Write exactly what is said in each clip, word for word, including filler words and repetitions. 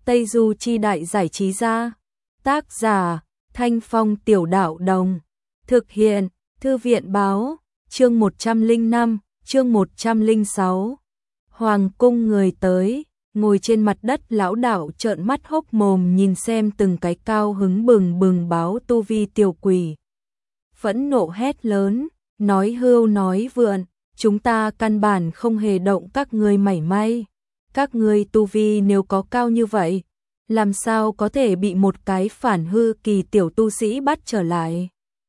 Tây Du Chi Đại Giải Trí Gia. Tác giả Thanh Phong Tiểu Đạo Đồng. Thực hiện Thư viện Báo. Chương một trăm lẻ năm, chương một trăm lẻ sáu. Hoàng cung người tới, ngồi trên mặt đất lão đạo trợn mắt hốc mồm nhìn xem từng cái cao hứng bừng bừng báo tu vi tiểu quỷ. Phẫn nộ hét lớn, nói hưu nói vượn, chúng ta căn bản không hề động các ngươi mảy may. Các ngươi tu vi nếu có cao như vậy, làm sao có thể bị một cái phản hư kỳ tiểu tu sĩ bắt trở lại.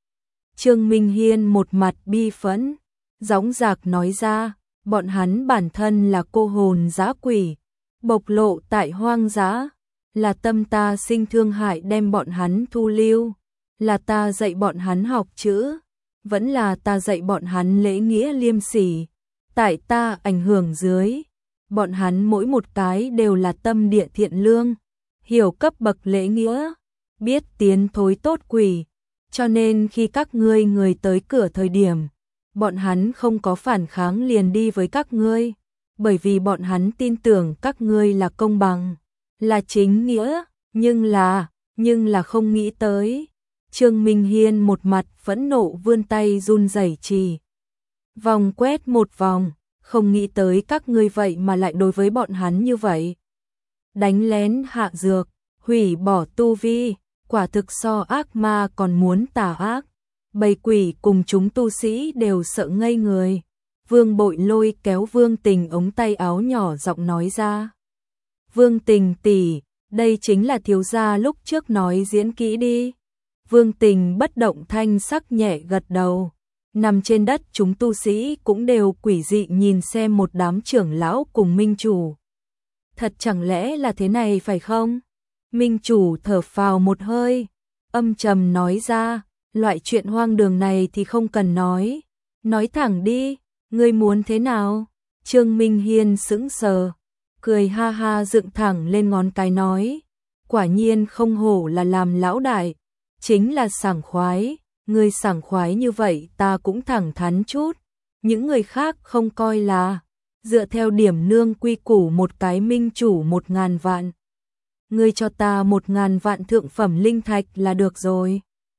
Trương Minh Hiên một mặt bi phẫn, dõng dạc nói ra, bọn hắn bản thân là cô hồn dã quỷ, bộc lộ tại hoang dã, là tâm ta sinh thương hại đem bọn hắn thu lưu, là ta dạy bọn hắn học chữ, vẫn là ta dạy bọn hắn lễ nghĩa liêm sỉ, tại ta ảnh hưởng dưới, bọn hắn mỗi một cái đều là tâm địa thiện lương, hiểu cấp bậc lễ nghĩa, biết tiến thối tốt quỷ, cho nên khi các ngươi người tới cửa thời điểm, bọn hắn không có phản kháng liền đi với các ngươi, bởi vì bọn hắn tin tưởng các ngươi là công bằng, là chính nghĩa, nhưng là, nhưng là không nghĩ tới. Trương Minh Hiên một mặt phẫn nộ vươn tay run rẩy chỉ. Vòng quét một vòng, không nghĩ tới các ngươi vậy mà lại đối với bọn hắn như vậy. Đánh lén hạ dược, hủy bỏ tu vi, quả thực so ác ma còn muốn tà ác. Bầy quỷ cùng chúng tu sĩ đều sợ ngây người. Vương Bội Lôi kéo Vương Tình ống tay áo nhỏ giọng nói ra. Vương Tình tỷ, đây chính là thiếu gia lúc trước nói diễn kỹ đi. Vương Tình bất động thanh sắc nhẹ gật đầu. Nằm trên đất chúng tu sĩ cũng đều quỷ dị nhìn xem một đám trưởng lão cùng minh chủ. Thật chẳng lẽ là thế này phải không? Minh chủ thở phào một hơi, âm trầm nói ra, loại chuyện hoang đường này thì không cần nói. Nói thẳng đi, ngươi muốn thế nào? Trương Minh Hiên sững sờ, cười ha ha dựng thẳng lên ngón cái nói. Quả nhiên không hổ là làm lão đại, chính là sảng khoái. Ngươi sảng khoái như vậy ta cũng thẳng thắn chút. Những người khác không coi là, dựa theo điểm nương quy củ một cái minh chủ một ngàn vạn. Ngươi cho ta một ngàn vạn thượng phẩm linh thạch là được rồi.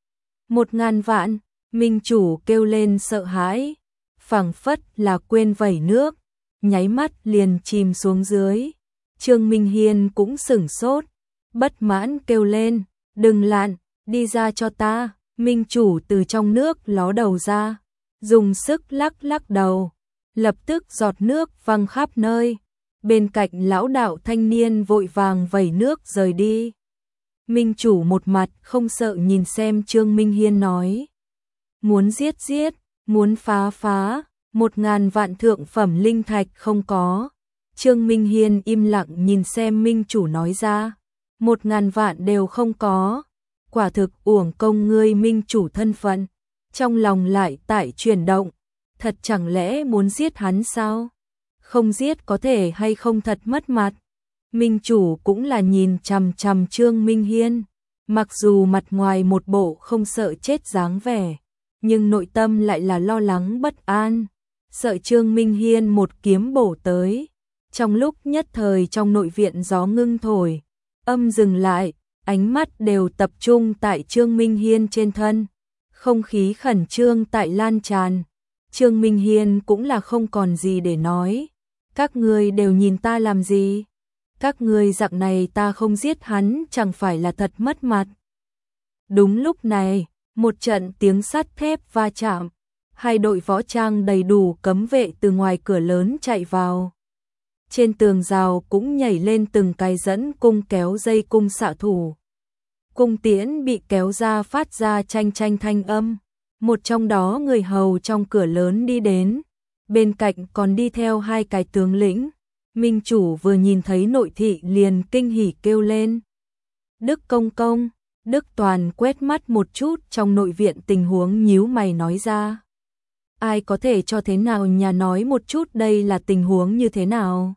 Một ngàn vạn, minh chủ kêu lên sợ hãi, phảng phất là quên vẩy nước, nháy mắt liền chìm xuống dưới. Trương Minh Hiên cũng sửng sốt, bất mãn kêu lên, đừng lạn, đi ra cho ta. Minh chủ từ trong nước ló đầu ra, dùng sức lắc lắc đầu, lập tức giọt nước văng khắp nơi. Bên cạnh lão đạo thanh niên vội vàng vẩy nước rời đi. Minh chủ một mặt không sợ nhìn xem Trương Minh Hiên nói. Muốn giết giết, muốn phá phá, một ngàn vạn thượng phẩm linh thạch không có. Trương Minh Hiên im lặng nhìn xem minh chủ nói ra. Một ngàn vạn đều không có. Quả thực uổng công ngươi minh chủ thân phận. Trong lòng lại tại chuyển động. Thật chẳng lẽ muốn giết hắn sao? Không giết có thể hay không thật mất mặt. Minh chủ cũng là nhìn chằm chằm Trương Minh Hiên. Mặc dù mặt ngoài một bộ không sợ chết dáng vẻ, nhưng nội tâm lại là lo lắng bất an. Sợ Trương Minh Hiên một kiếm bổ tới. Trong lúc nhất thời trong nội viện gió ngưng thổi, âm dừng lại, ánh mắt đều tập trung tại Trương Minh Hiên trên thân. Không khí khẩn trương tại lan tràn. Trương Minh Hiên cũng là không còn gì để nói. Các ngươi đều nhìn ta làm gì? Các ngươi dạng này ta không giết hắn chẳng phải là thật mất mặt. Đúng lúc này, một trận tiếng sắt thép va chạm. Hai đội võ trang đầy đủ cấm vệ từ ngoài cửa lớn chạy vào. Trên tường rào cũng nhảy lên từng cái dẫn cung kéo dây cung xạ thủ. Cung tiễn bị kéo ra phát ra chanh chanh thanh âm. Một trong đó người hầu trong cửa lớn đi đến. Bên cạnh còn đi theo hai cái tướng lĩnh. Minh chủ vừa nhìn thấy nội thị liền kinh hỉ kêu lên. Đức công công, Đức Toàn quét mắt một chút trong nội viện tình huống nhíu mày nói ra. Ai có thể cho thế nào nhà nói một chút đây là tình huống như thế nào?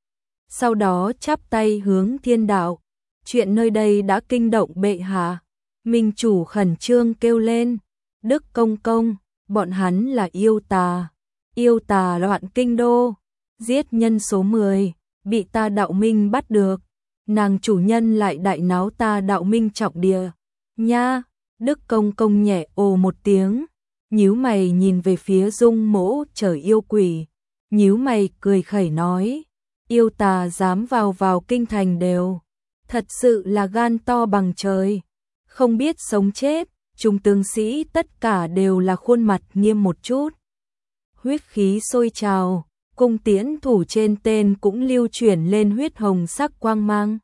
Sau đó chắp tay hướng thiên đạo. Chuyện nơi đây đã kinh động bệ hạ. Minh chủ khẩn trương kêu lên. Đức công công, bọn hắn là yêu tà. Yêu tà loạn kinh đô. Giết nhân số mười, bị ta đạo minh bắt được. nàng chủ nhân lại đại náo ta đạo minh trọng địa. Nha, Đức Công Công nhẹ ồ một tiếng, nhíu mày nhìn về phía Dung Mỗ trời yêu quỷ, nhíu mày cười khẩy nói, yêu tà dám vào vào kinh thành đều, thật sự là gan to bằng trời, không biết sống chết, chúng tướng sĩ tất cả đều là khuôn mặt nghiêm một chút. Huyết khí sôi trào, cung tiễn thủ trên tên cũng lưu chuyển lên huyết hồng sắc quang mang.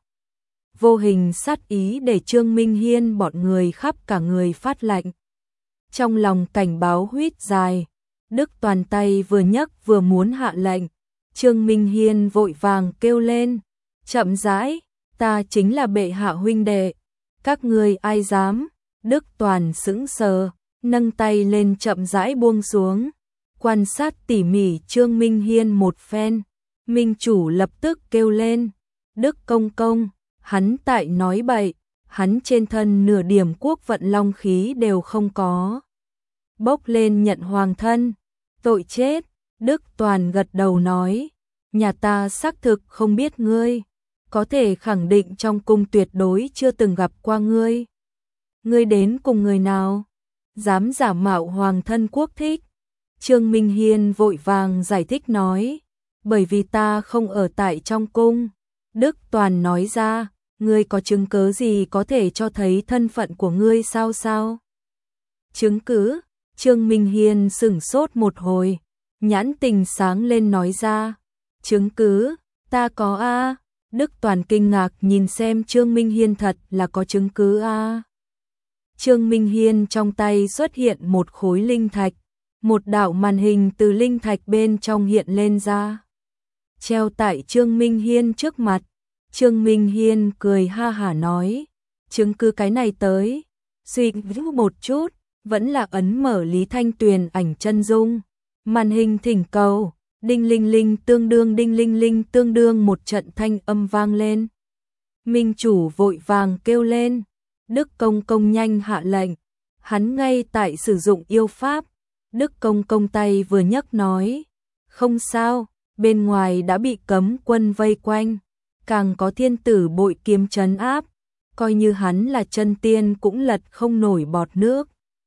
Vô hình sát ý để Trương Minh Hiên bọn người khắp cả người phát lạnh. Trong lòng cảnh báo huýt dài, Đức Toàn tay vừa nhấc vừa muốn hạ lệnh. Trương Minh Hiên vội vàng kêu lên, chậm rãi, ta chính là bệ hạ huynh đệ, các ngươi ai dám? Đức Toàn sững sờ, nâng tay lên chậm rãi buông xuống, quan sát tỉ mỉ Trương Minh Hiên một phen. Minh chủ lập tức kêu lên, Đức Công Công, hắn tại nói bậy, hắn trên thân nửa điểm quốc vận long khí đều không có. Bốc lên nhận hoàng thân, tội chết. Đức Toàn gật đầu nói, nhà ta xác thực không biết ngươi, có thể khẳng định trong cung tuyệt đối chưa từng gặp qua ngươi. Ngươi đến cùng người nào? Dám giả mạo hoàng thân quốc thích? Trương Minh Hiên vội vàng giải thích nói, bởi vì ta không ở tại trong cung. Đức Toàn nói ra, ngươi có chứng cứ gì có thể cho thấy thân phận của ngươi sao sao? Chứng cứ? Trương Minh Hiên sửng sốt một hồi, nhãn tình sáng lên nói ra, chứng cứ, ta có a. Đức Toàn kinh ngạc nhìn xem Trương Minh Hiên thật là có chứng cứ a. Trương Minh Hiên trong tay xuất hiện một khối linh thạch, một đạo màn hình từ linh thạch bên trong hiện lên ra, treo tại Trương Minh Hiên trước mặt. Trương Minh Hiên cười ha hả nói, chứng cứ cái này tới, suy nghĩ một chút, vẫn là ấn mở Lý Thanh Tuyền ảnh chân dung, màn hình thỉnh cầu, đinh linh linh tương đương đinh linh linh tương đương một trận thanh âm vang lên. Minh chủ vội vàng kêu lên, Đức Công Công nhanh hạ lệnh, hắn ngay tại sử dụng yêu pháp. Đức Công Công tay vừa nhấc nói, không sao, bên ngoài đã bị cấm quân vây quanh, càng có thiên tử bội kiếm trấn áp, coi như hắn là chân tiên cũng lật không nổi bọt nước.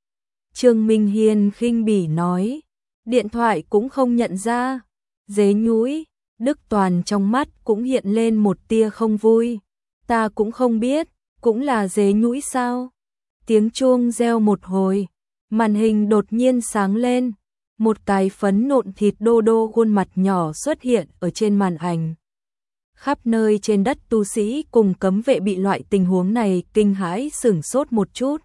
Trương Minh Hiên khinh bỉ nói, điện thoại cũng không nhận ra, dế nhũi. Đức Toàn trong mắt cũng hiện lên một tia không vui, ta cũng không biết, cũng là dế nhũi sao? Tiếng chuông reo một hồi, màn hình đột nhiên sáng lên, một cái phấn nộn thịt đô đô khuôn mặt nhỏ xuất hiện ở trên màn ảnh. Khắp nơi trên đất tu sĩ cùng cấm vệ bị loại tình huống này kinh hãi sửng sốt một chút.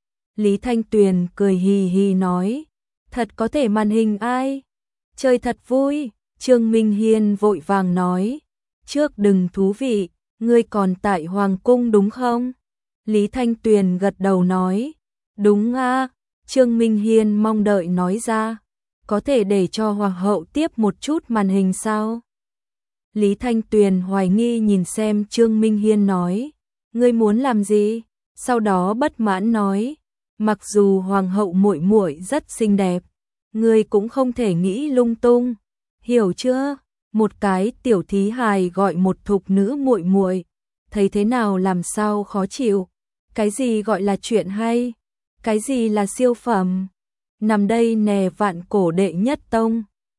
Lý Thanh Tuyền cười hì hì nói, thật có thể màn hình ai? Chơi thật vui. Trương Minh Hiên vội vàng nói, trước đừng thú vị, ngươi còn tại Hoàng Cung đúng không? Lý Thanh Tuyền gật đầu nói, đúng a. Trương Minh Hiên mong đợi nói ra, có thể để cho Hoàng hậu tiếp một chút màn hình sao? Lý Thanh Tuyền hoài nghi nhìn xem Trương Minh Hiên nói, ngươi muốn làm gì? Sau đó bất mãn nói, mặc dù Hoàng hậu muội muội rất xinh đẹp, ngươi cũng không thể nghĩ lung tung, hiểu chưa? Một cái tiểu thí hài gọi một thục nữ muội muội, thấy thế nào làm sao khó chịu? Cái gì gọi là chuyện hay? Cái gì là siêu phẩm? Nằm đây nè vạn cổ đệ nhất tông.